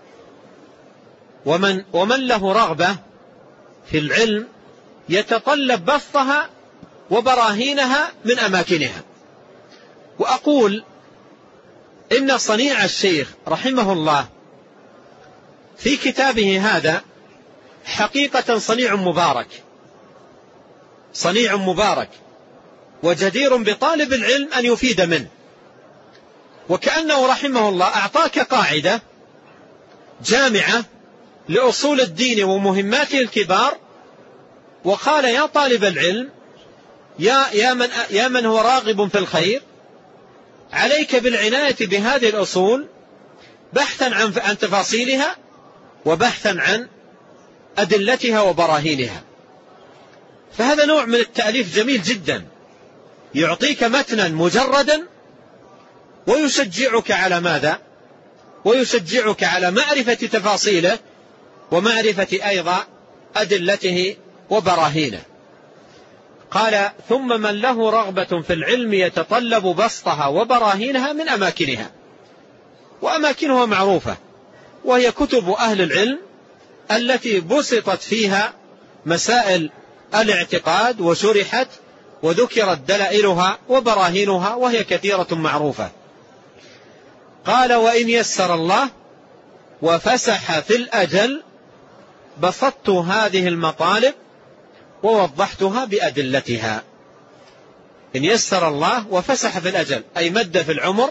ومن, ومن له رغبة في العلم يتطلب بسطها وبراهينها من أماكنها. وأقول إن صنيع الشيخ رحمه الله في كتابه هذا حقيقة صنيع مبارك صنيع مبارك وجدير بطالب العلم أن يفيد منه. وكأنه رحمه الله أعطاك قاعدة جامعة لأصول الدين ومهماته الكبار، وقال يا طالب العلم يا, يا, من, يا من هو راغب في الخير، عليك بالعناية بهذه الأصول بحثا عن, عن تفاصيلها وبحثا عن أدلتها وبراهينها. فهذا نوع من التأليف جميل جدا، يعطيك متنا مجردا ويشجعك على ماذا؟ ويشجعك على معرفة تفاصيله ومعرفة أيضا أدلته وبراهينه. قال: ثم من له رغبة في العلم يتطلب بسطها وبراهينها من أماكنها. وأماكنها معروفة، وهي كتب أهل العلم التي بسطت فيها مسائل الاعتقاد وشرحت وذكرت دلائلها وبراهينها، وهي كثيرة معروفة. قال: وإن يسر الله وفسح في الأجل بسطت هذه المطالب ووضحتها بأدلتها. إن يسر الله وفسح في الأجل أي مد في العمر،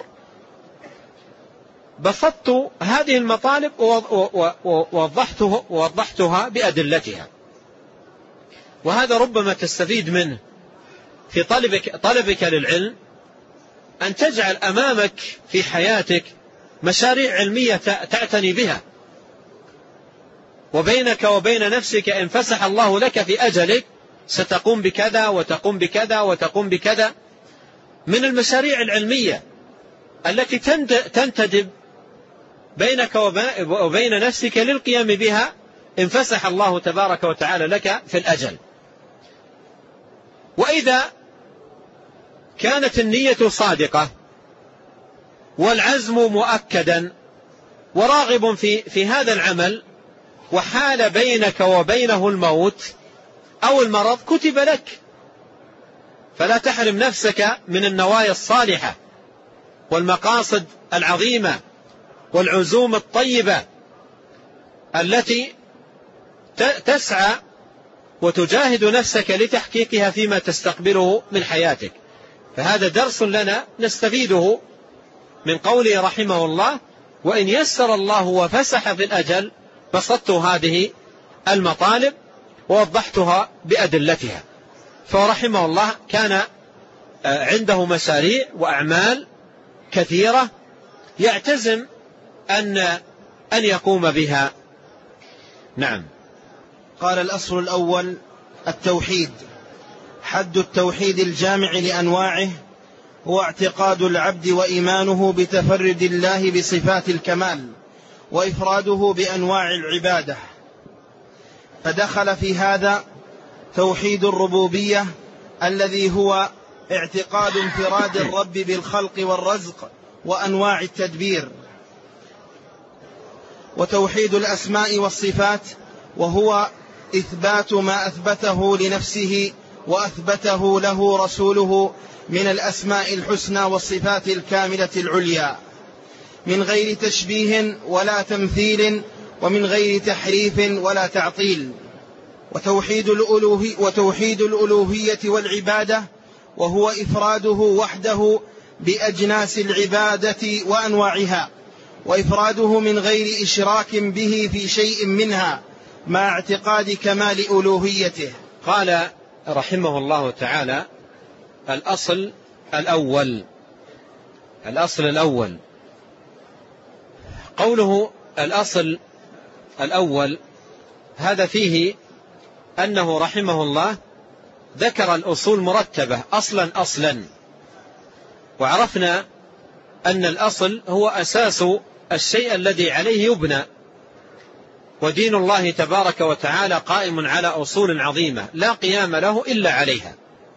بسطت هذه المطالب ووضحتها بأدلتها. وهذا ربما تستفيد منه في طلبك, طلبك للعلم، أن تجعل أمامك في حياتك مشاريع علمية تعتني بها، وبينك وبين نفسك إن فسح الله لك في أجلك ستقوم بكذا وتقوم بكذا وتقوم بكذا من المشاريع العلمية التي تنتدب بينك وبين نفسك للقيام بها إن فسح الله تبارك وتعالى لك في الأجل. وإذا كانت النية صادقة والعزم مؤكدا وراغب في, في هذا العمل، وحال بينك وبينه الموت أو المرض، كتب لك. فلا تحرم نفسك من النوايا الصالحة والمقاصد العظيمة والعزوم الطيبة التي تسعى وتجاهد نفسك لتحقيقها فيما تستقبله من حياتك. فهذا درس لنا نستفيده من قوله رحمه الله: وإن يسر الله وفسح في الأجل بسطت هذه المطالب ووضحتها بأدلتها. فرحمه الله كان عنده مشاريع وأعمال كثيرة يعتزم أن أن يقوم بها. نعم. قال: الأصل الأول التوحيد. حد التوحيد الجامع لأنواعه هو اعتقاد العبد وإيمانه بتفرد الله بصفات الكمال وإفراده بأنواع العبادة. فدخل في هذا توحيد الربوبية الذي هو اعتقاد انفراد الرب بالخلق والرزق وأنواع التدبير، وتوحيد الأسماء والصفات وهو إثبات ما أثبته لنفسه وأثبته له رسوله من الأسماء الحسنى والصفات الكاملة العليا، من غير تشبيه ولا تمثيل ومن غير تحريف ولا تعطيل. وتوحيد الألوهية, وتوحيد الألوهية والعبادة وهو إفراده وحده بأجناس العبادة وأنواعها، وإفراده من غير إشراك به في شيء منها مع اعتقاد كمال ألوهيته. قال رحمه الله تعالى: الأصل الأول. الأصل الأول، قوله الأصل الأول هذا فيه أنه رحمه الله ذكر الأصول مرتبة أصلا أصلا، وعرفنا أن الأصل هو أساس الشيء الذي عليه يبنى، ودين الله تبارك وتعالى قائم على أصول عظيمة لا قيام له إلا عليها.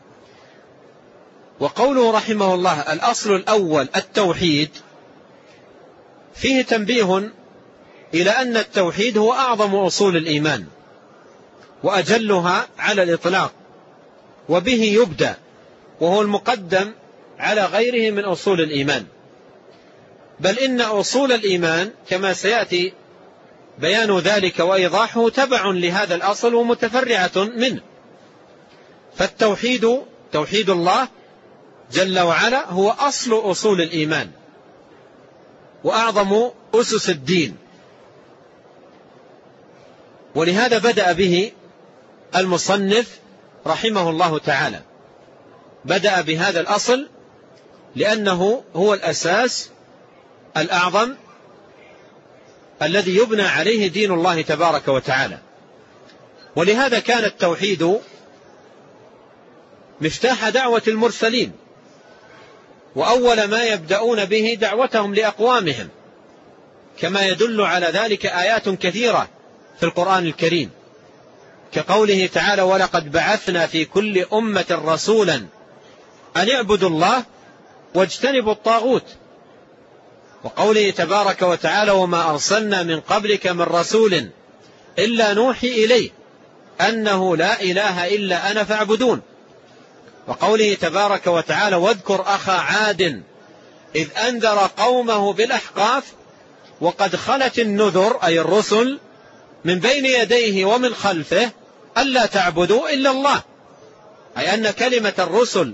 وقوله رحمه الله الأصل الأول التوحيد، فيه تنبيه إلى أن التوحيد هو أعظم أصول الإيمان وأجلها على الإطلاق، وبه يبدأ، وهو المقدم على غيره من أصول الإيمان. بل إن أصول الإيمان كما سيأتي بيان ذلك وإيضاحه تبع لهذا الأصل ومتفرعة منه. فالتوحيد توحيد الله جل وعلا هو أصل أصول الإيمان وأعظم أسس الدين، ولهذا بدأ به المصنف رحمه الله تعالى، بدأ بهذا الأصل لأنه هو الأساس الأعظم الذي يبنى عليه دين الله تبارك وتعالى. ولهذا كان التوحيد مفتاح دعوة المرسلين، وأول ما يبدأون به دعوتهم لأقوامهم، كما يدل على ذلك آيات كثيرة في القرآن الكريم، كقوله تعالى: ولقد بعثنا في كل أمة رسولا أن اعبدوا الله واجتنبوا الطاغوت، وقوله تبارك وتعالى: وما أرسلنا من قبلك من رسول إلا نوحي إليه أنه لا إله إلا أنا فاعبدون، وقوله تبارك وتعالى: واذكر أخا عاد إذ أنذر قومه بالأحقاف وقد خلت النذر، أي الرسل، من بين يديه ومن خلفه ألا تعبدوا إلا الله، أي أن كلمة الرسل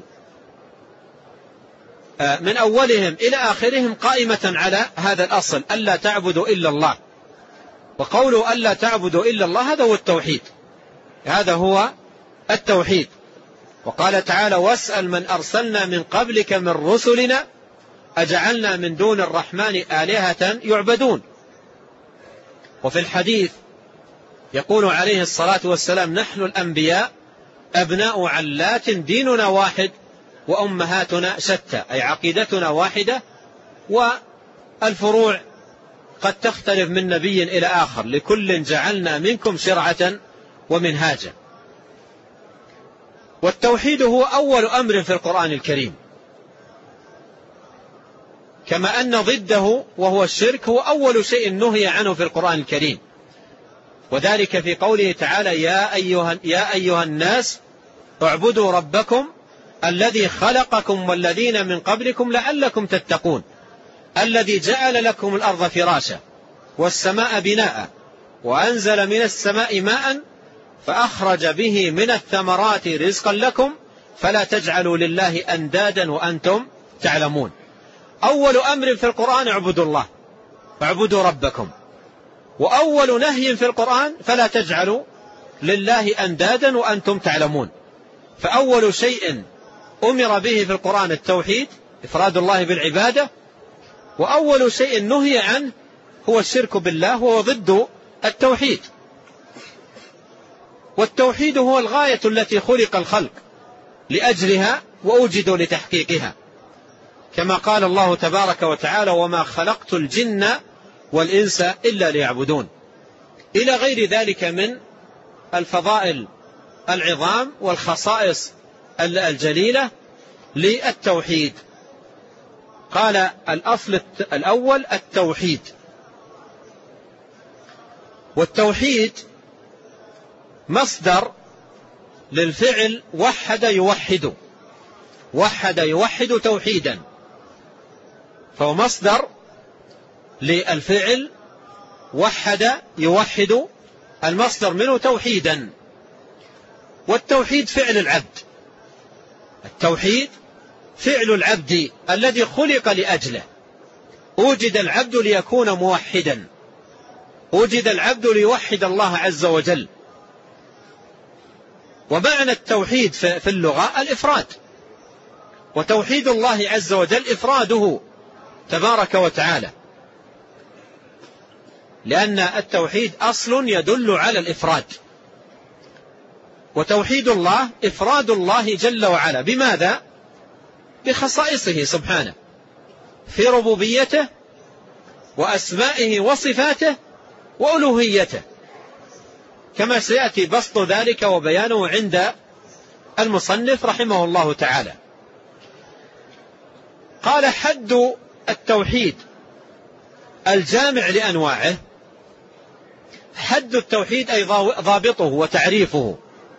من أولهم إلى آخرهم قائمة على هذا الأصل: ألا تعبدوا إلا الله. وقولوا ألا تعبدوا إلا الله هذا هو التوحيد، هذا هو التوحيد. وقال تعالى: واسأل من أرسلنا من قبلك من رسلنا أجعلنا من دون الرحمن آلهة يعبدون. وفي الحديث يقول عليه الصلاة والسلام: نحن الأنبياء أبناء علات ديننا واحد وأمهاتنا شتى، أي عقيدتنا واحدة والفروع قد تختلف من نبي إلى آخر، لكل جعلنا منكم شرعة ومنهاجا. والتوحيد هو أول أمر في القرآن الكريم، كما أن ضده وهو الشرك هو أول شيء نهي عنه في القرآن الكريم، وذلك في قوله تعالى: يا أيها, يا أيها الناس اعبدوا ربكم الذي خلقكم والذين من قبلكم لعلكم تتقون الذي جعل لكم الأرض فراشا والسماء بناء وأنزل من السماء ماء فأخرج به من الثمرات رزقا لكم فلا تجعلوا لله أندادا وأنتم تعلمون. أول أمر في القرآن اعبدوا الله، اعبدوا ربكم. وأول نهي في القرآن فلا تجعلوا لله أندادا وأنتم تعلمون. فأول شيء أمر به في القرآن التوحيد، إفراد الله بالعبادة، وأول شيء نهي عنه هو الشرك بالله، وهو ضد التوحيد. والتوحيد هو الغاية التي خلق الخلق لأجلها وأوجدوا لتحقيقها، كما قال الله تبارك وتعالى: وما خلقت الجن والإنس إلا ليعبدون، إلى غير ذلك من الفضائل العظام والخصائص الجليلة للتوحيد. قال: الأصل الأول التوحيد. والتوحيد مصدر للفعل وحد يوحد، وحد يوحد توحيدا، فهو مصدر للفعل وحد يوحد، المصدر منه توحيدا. والتوحيد فعل العبد، التوحيد فعل العبد الذي خلق لأجله. وجد العبد ليكون موحدا، وجد العبد ليوحد الله عز وجل. ومعنى التوحيد في اللغة الإفراد، وتوحيد الله عز وجل إفراده تبارك وتعالى، لأن التوحيد أصل يدل على الإفراد. وتوحيد الله إفراد الله جل وعلا، بماذا؟ بخصائصه سبحانه في ربوبيته وأسمائه وصفاته وألوهيته، كما سيأتي بسط ذلك وبيانه عند المصنف رحمه الله تعالى. قال: حد التوحيد الجامع لأنواعه. حد التوحيد أي ضابطه وتعريفه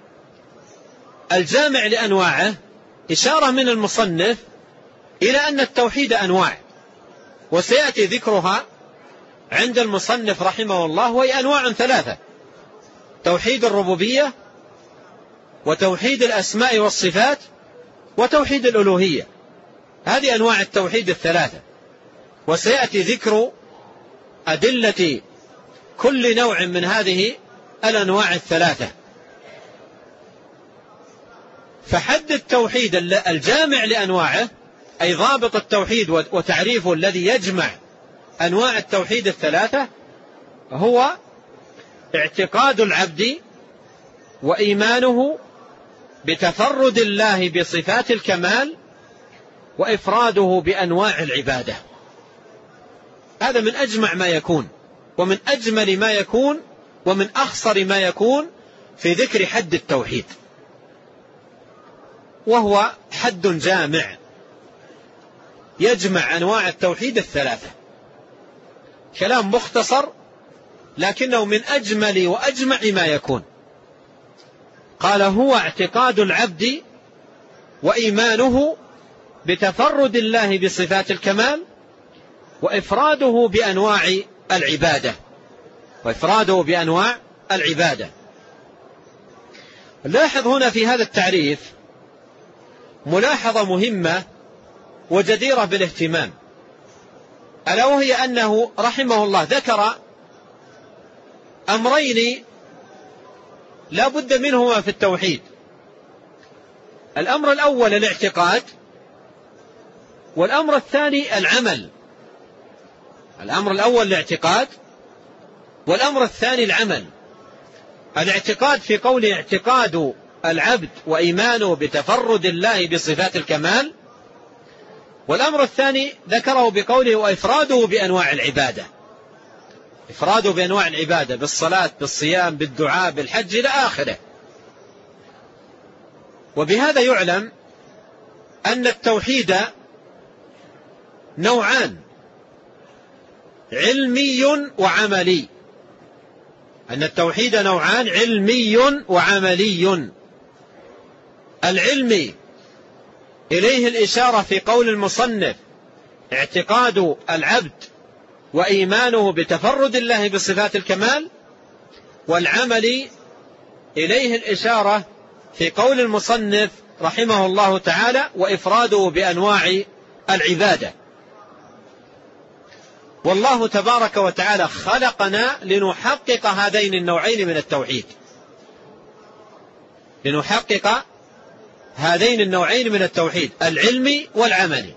الجامع لأنواعه، إشارة من المصنف إلى أن التوحيد أنواع، وسيأتي ذكرها عند المصنف رحمه الله، وهي أنواع ثلاثة: توحيد الربوبية، وتوحيد الأسماء والصفات، وتوحيد الألوهية. هذه أنواع التوحيد الثلاثة، وسيأتي ذكر أدلة كل نوع من هذه الأنواع الثلاثة. فحد التوحيد الجامع لأنواعه أي ضابط التوحيد وتعريفه الذي يجمع أنواع التوحيد الثلاثة هو اعتقاد العبد وإيمانه بتفرد الله بصفات الكمال وإفراده بأنواع العبادة. هذا من أجمع ما يكون ومن أجمل ما يكون ومن أخصر ما يكون في ذكر حد التوحيد، وهو حد جامع يجمع أنواع التوحيد الثلاثة. كلام مختصر لكنه من أجمل وأجمع ما يكون. قال: هو اعتقاد العبد وإيمانه بتفرد الله بصفات الكمال وإفراده بأنواع العبادة وإفراده بأنواع العبادة. لاحظ هنا في هذا التعريف ملاحظة مهمة وجديرة بالاهتمام، ألا وهي أنه رحمه الله ذكر أمرين لا بد منهما في التوحيد. الأمر الأول الاعتقاد، والأمر الثاني العمل. الأمر الأول الاعتقاد، والأمر الثاني العمل. الاعتقاد في قول اعتقاد العبد وإيمانه بتفرد الله بصفات الكمال، والأمر الثاني ذكره بقوله وإفراده بأنواع العبادة. إفراده بأنواع العبادة بالصلاة بالصيام بالدعاء بالحج إلى آخره. وبهذا يعلم أن التوحيد نوعان: علمي وعملي. أن التوحيد نوعان: علمي وعملي. العلمي إليه الإشارة في قول المصنف اعتقاد العبد وإيمانه بتفرد الله بصفات الكمال، والعمل إليه الإشارة في قول المصنف رحمه الله تعالى وإفراده بأنواع العبادة. والله تبارك وتعالى خلقنا لنحقق هذين النوعين من التوحيد، لنحقق هذين النوعين من التوحيد العلمي والعملي.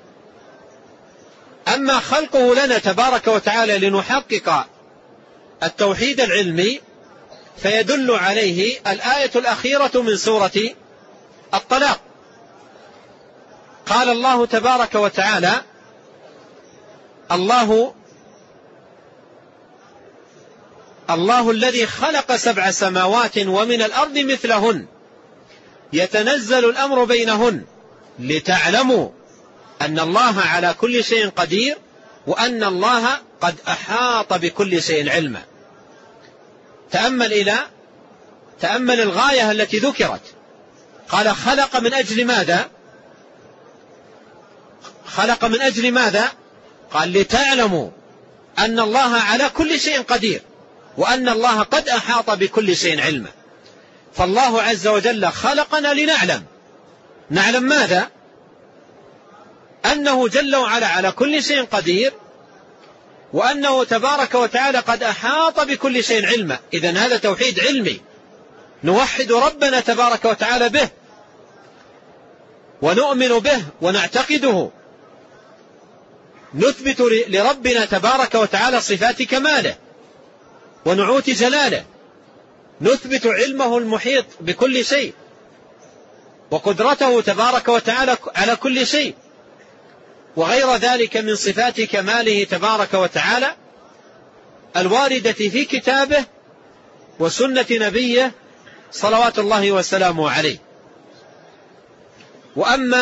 أما خلقه لنا تبارك وتعالى لنحقق التوحيد العلمي فيدل عليه الآية الأخيرة من سورة الطلاق. قال الله تبارك وتعالى: الله الله الذي خلق سبع سماوات ومن الأرض مثلهن يتنزل الأمر بينهن لتعلموا أن الله على كل شيء قدير وأن الله قد أحاط بكل شيء علما. تأمل إلى تأمل الغاية التي ذكرت. قال خلق من أجل ماذا؟ خلق من أجل ماذا؟ قال لتعلموا أن الله على كل شيء قدير وأن الله قد أحاط بكل شيء علما. فالله عز وجل خلقنا لنعلم. نعلم ماذا؟ أنه جل وعلا على كل شيء قدير وأنه تبارك وتعالى قد أحاط بكل شيء علما. إذن هذا توحيد علمي، نوحد ربنا تبارك وتعالى به ونؤمن به ونعتقده، نثبت لربنا تبارك وتعالى صفات كماله ونعوت جلاله، نثبت علمه المحيط بكل شيء وقدرته تبارك وتعالى على كل شيء وغير ذلك من صفات كماله تبارك وتعالى الواردة في كتابه وسنة نبيه صلوات الله وسلامه عليه. وأما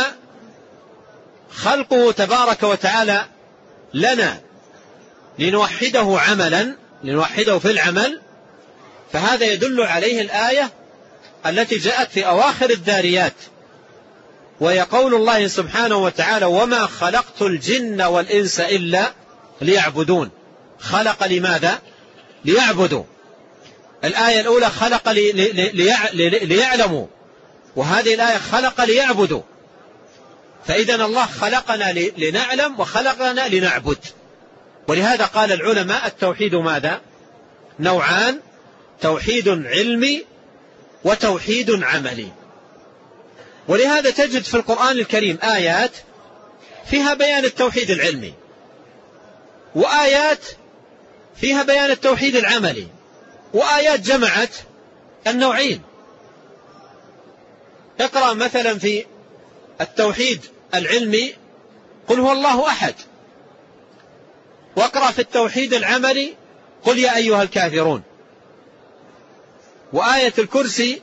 خلقه تبارك وتعالى لنا لنوحده عملا لنوحده في العمل فهذا يدل عليه الآية التي جاءت في أواخر الذاريات، وهي قول الله سبحانه وتعالى وما خلقت الجن والإنس إلا ليعبدون. خلق لماذا؟ ليعبدوا. الآية الأولى خلق لي لي ليعلموا، وهذه الآية خلق ليعبدوا. فإذن الله خلقنا لنعلم وخلقنا لنعبد. ولهذا قال العلماء التوحيد ماذا؟ نوعان: توحيد علمي وتوحيد عملي. ولهذا تجد في القرآن الكريم آيات فيها بيان التوحيد العلمي وآيات فيها بيان التوحيد العملي وآيات جمعت النوعين. اقرأ مثلا في التوحيد العلمي قل هو الله أحد، واقرأ في التوحيد العملي قل يا أيها الكافرون. وآية الكرسي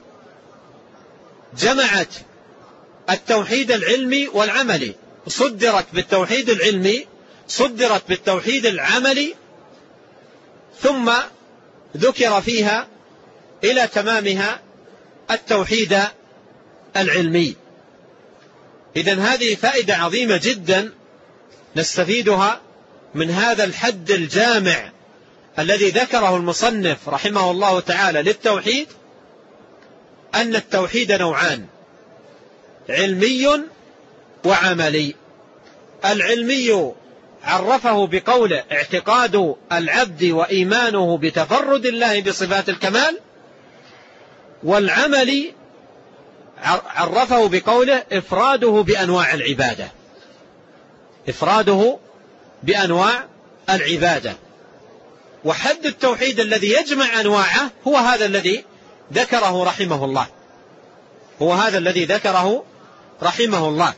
جمعت التوحيد العلمي والعملي، صدرت بالتوحيد العلمي، صدرت بالتوحيد العملي، ثم ذكر فيها إلى تمامها التوحيد العلمي. إذن هذه فائدة عظيمة جدا نستفيدها من هذا الحد الجامع الذي ذكره المصنف رحمه الله تعالى للتوحيد، أن التوحيد نوعان: علمي وعملي. العلمي عرفه بقوله اعتقاد العبد وإيمانه بتفرد الله بصفات الكمال، والعملي عرفه بقوله إفراده بأنواع العبادة، إفراده بأنواع العبادة. وحد التوحيد الذي يجمع أنواعه هو هذا الذي ذكره رحمه الله، هو هذا الذي ذكره رحمه الله.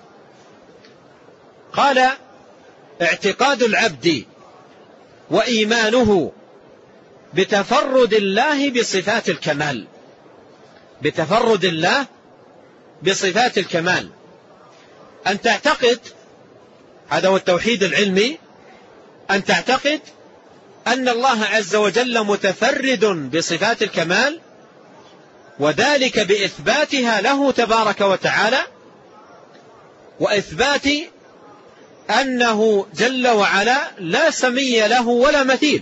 قال اعتقاد العبد وإيمانه بتفرد الله بصفات الكمال، بتفرد الله بصفات الكمال. أن تعتقد، هذا هو التوحيد العلمي، أن تعتقد أن الله عز وجل متفرد بصفات الكمال، وذلك بإثباتها له تبارك وتعالى، وإثبات أنه جل وعلا لا سمي له ولا مثيل،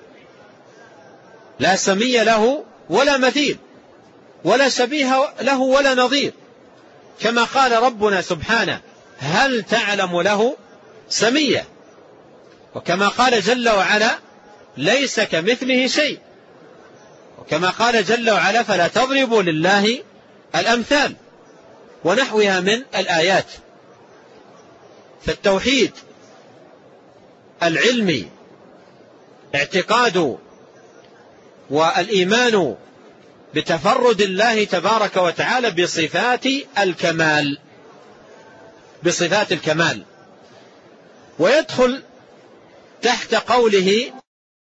لا سمي له ولا مثيل، ولا شبيه له ولا نظير، كما قال ربنا سبحانه هل تعلم له سميا، وكما قال جل وعلا ليس كمثله شيء، وكما قال جل وعلا فلا تضربوا لله الأمثال، ونحوها من الآيات. فالتوحيد العلمي اعتقاد والإيمان بتفرد الله تبارك وتعالى بصفات الكمال، بصفات الكمال. ويدخل تحت قوله